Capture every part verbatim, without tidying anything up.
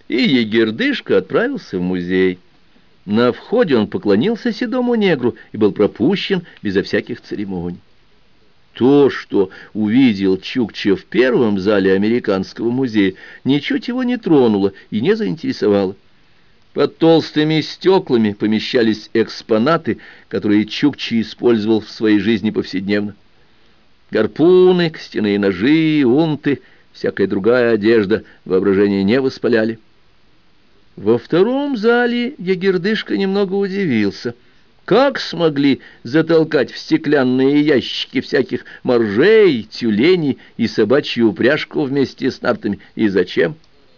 и Егердышка отправился в музей. На входе он поклонился седому негру и был пропущен безо всяких церемоний. То, что увидел Чукча в первом зале Американского музея, ничуть его не тронуло и не заинтересовало. Под толстыми стеклами помещались экспонаты, которые Чукча использовал в своей жизни повседневно. Гарпуны, костяные ножи, унты, всякая другая одежда воображение не воспаляли. Во втором зале Егердышка немного удивился. Как смогли затолкать в стеклянные ящики всяких моржей, тюленей и собачью упряжку вместе с нартами? И зачем?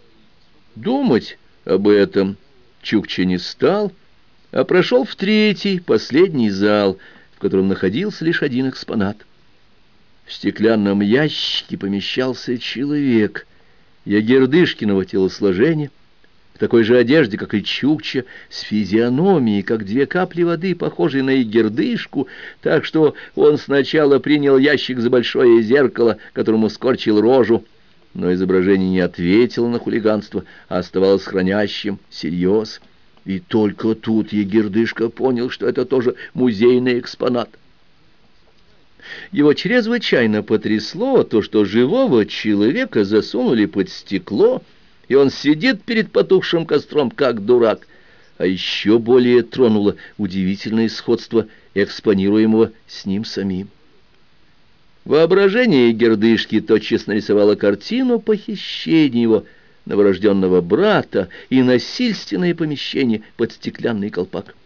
Думать об этом Чукча не стал, а прошел в третий, последний зал, в котором находился лишь один экспонат. В стеклянном ящике помещался человек Егердышкиного телосложения, в такой же одежде, как и Чукча, с физиономией, как две капли воды, похожей на Егердышку, так что он сначала принял ящик за большое зеркало, которому скорчил рожу, но изображение не ответило на хулиганство, а оставалось хранящим серьез. И только тут Егердышка понял, что это тоже музейный экспонат. Его чрезвычайно потрясло то, что живого человека засунули под стекло, и он сидит перед потухшим костром, как дурак. А еще более тронуло удивительное сходство экспонируемого с ним самим. Воображение Егердышки тотчас нарисовало картину похищения его новорожденного брата и насильственное помещение под стеклянный колпак.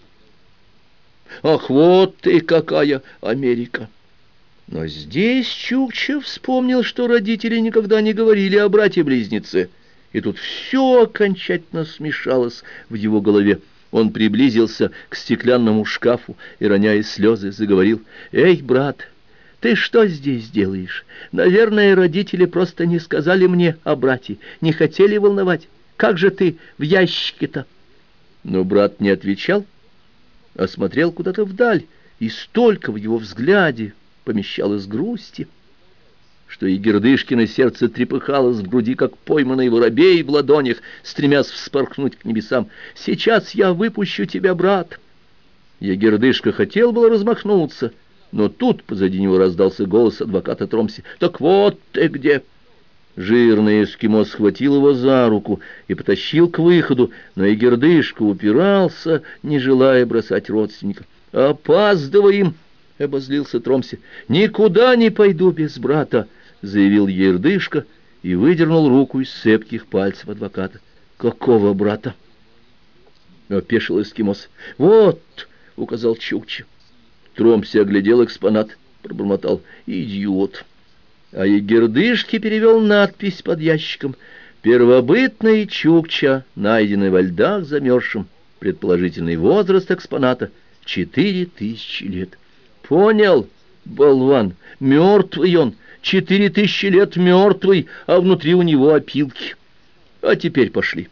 Ах, вот ты какая Америка! Но здесь Чукча вспомнил, что родители никогда не говорили о брате-близнеце, и тут все окончательно смешалось в его голове. Он приблизился к стеклянному шкафу и, роняя слезы, заговорил: «Эй, брат, ты что здесь делаешь? Наверное, родители просто не сказали мне о брате, не хотели волновать. Как же ты в ящике-то?» Но брат не отвечал, а смотрел куда-то вдаль, и столько в его взгляде помещалось грусти, что Егердышкино сердце трепыхалось в груди, как пойманный воробей в ладонях, стремясь вспорхнуть к небесам. «Сейчас я выпущу тебя, брат!» Егердышка хотел было размахнуться, но тут позади него раздался голос адвоката Тромсе: «Так вот ты где!» Жирный эскимо схватил его за руку и потащил к выходу, но Егердышка упирался, не желая бросать родственника. «Опаздываем!» — обозлился Тромсе. «Никуда не пойду без брата!» — заявил Егердышка и выдернул руку из цепких пальцев адвоката. «Какого брата?» — опешил эскимос. «Вот!» — указал Чукча. Тромсе оглядел экспонат, пробормотал: «Идиот!» А Егердышке перевел надпись под ящиком: «Первобытный Чукча, найденный во льдах замерзшим. Предположительный возраст экспоната — четыре тысячи лет». «Понял, болван, мертвый он, четыре тысячи лет мертвый, а внутри у него опилки. А теперь пошли».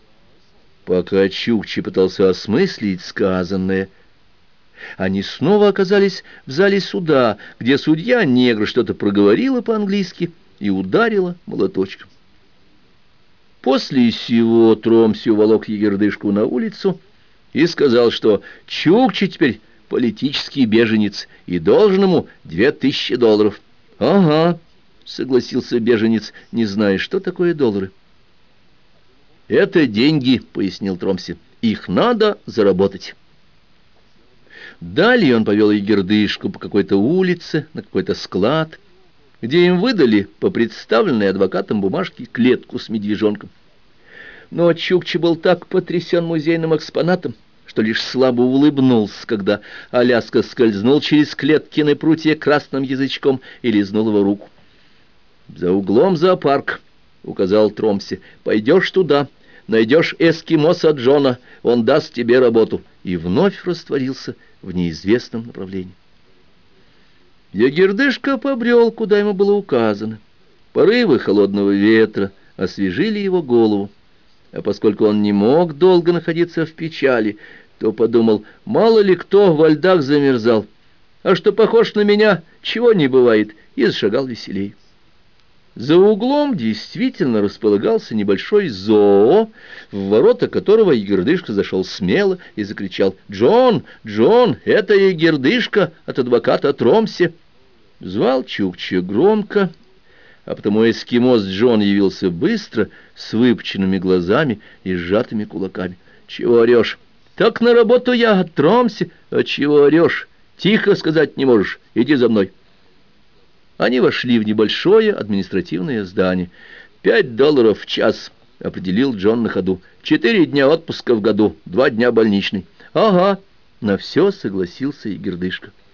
Пока Чукча пытался осмыслить сказанное, они снова оказались в зале суда, где судья-негр что-то проговорила по-английски и ударила молоточком. После сего Тромсе уволок Егердышку на улицу и сказал, что Чукча теперь политический беженец и должен ему две тысячи долларов. «Ага», — согласился беженец, не зная, что такое доллары. «Это деньги», — пояснил Тромсе, — «их надо заработать». Далее он повел Егердышку по какой-то улице, на какой-то склад, где им выдали по представленной адвокатом бумажке клетку с медвежонком. Но Чукча был так потрясен музейным экспонатом, что лишь слабо улыбнулся, когда Аляска скользнул через клеткины прутья красным язычком и лизнул его руку. «За углом зоопарк», — указал Тромсе. «Пойдешь туда, найдешь эскимоса Джона, он даст тебе работу». И вновь растворился в неизвестном направлении. Егердышка побрел, куда ему было указано. Порывы холодного ветра освежили его голову, а поскольку он не мог долго находиться в печали, то подумал: мало ли кто во льдах замерзал, а что похож на меня, чего не бывает, и зашагал веселей. За углом действительно располагался небольшой зоо, в ворота которого Егердышка зашел смело и закричал: «Джон, Джон, это Егердышка от адвоката Тромсе!» Звал Чукча громко, а потому эскимос Джон явился быстро, с выпученными глазами и сжатыми кулаками. «Чего орешь?» «Так на работу я от Тромсе!» «А чего орешь? Тихо сказать не можешь. Иди за мной!» Они вошли в небольшое административное здание. «Пять долларов в час», — определил Джон на ходу. «Четыре дня отпуска в году, два дня больничный». «Ага», — на все согласился Егердышка.